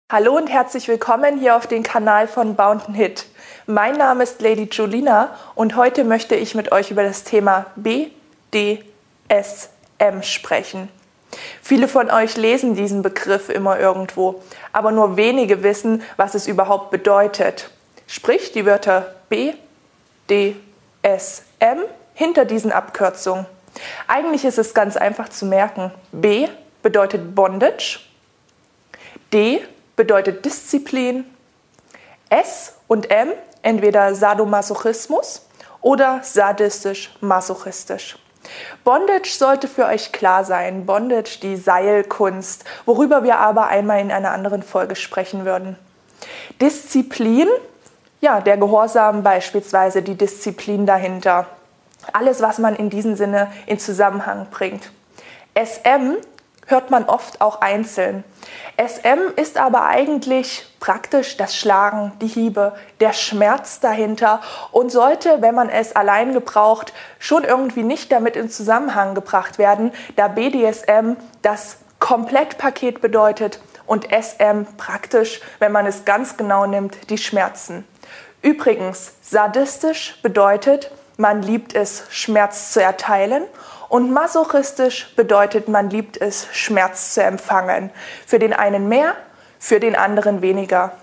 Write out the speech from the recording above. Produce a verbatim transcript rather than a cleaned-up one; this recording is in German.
Hallo und herzlich willkommen hier auf dem Kanal von Bound and Hit. Mein Name ist Lady Julina und heute möchte ich mit euch über das Thema B D S M sprechen. Viele von euch lesen diesen Begriff immer irgendwo, aber nur wenige wissen, was es überhaupt bedeutet. Sprich die Wörter B D S M hinter diesen Abkürzungen. Eigentlich ist es ganz einfach zu merken. B bedeutet Bondage, D bedeutet Disziplin, S und M entweder Sadomasochismus oder sadistisch-masochistisch. Bondage sollte für euch klar sein, Bondage, die Seilkunst, worüber wir aber einmal in einer anderen Folge sprechen würden. Disziplin, ja, der Gehorsam beispielsweise, die Disziplin dahinter. Alles, was man in diesem Sinne in Zusammenhang bringt. S M hört man oft auch einzeln. S M ist aber eigentlich praktisch das Schlagen, die Hiebe, der Schmerz dahinter und sollte, wenn man es allein gebraucht, schon irgendwie nicht damit in Zusammenhang gebracht werden, da B D S M das Komplettpaket bedeutet und S M praktisch, wenn man es ganz genau nimmt, die Schmerzen. Übrigens, sadistisch bedeutet, man liebt es, Schmerz zu erteilen. Und masochistisch bedeutet, man liebt es, Schmerz zu empfangen. Für den einen mehr, für den anderen weniger.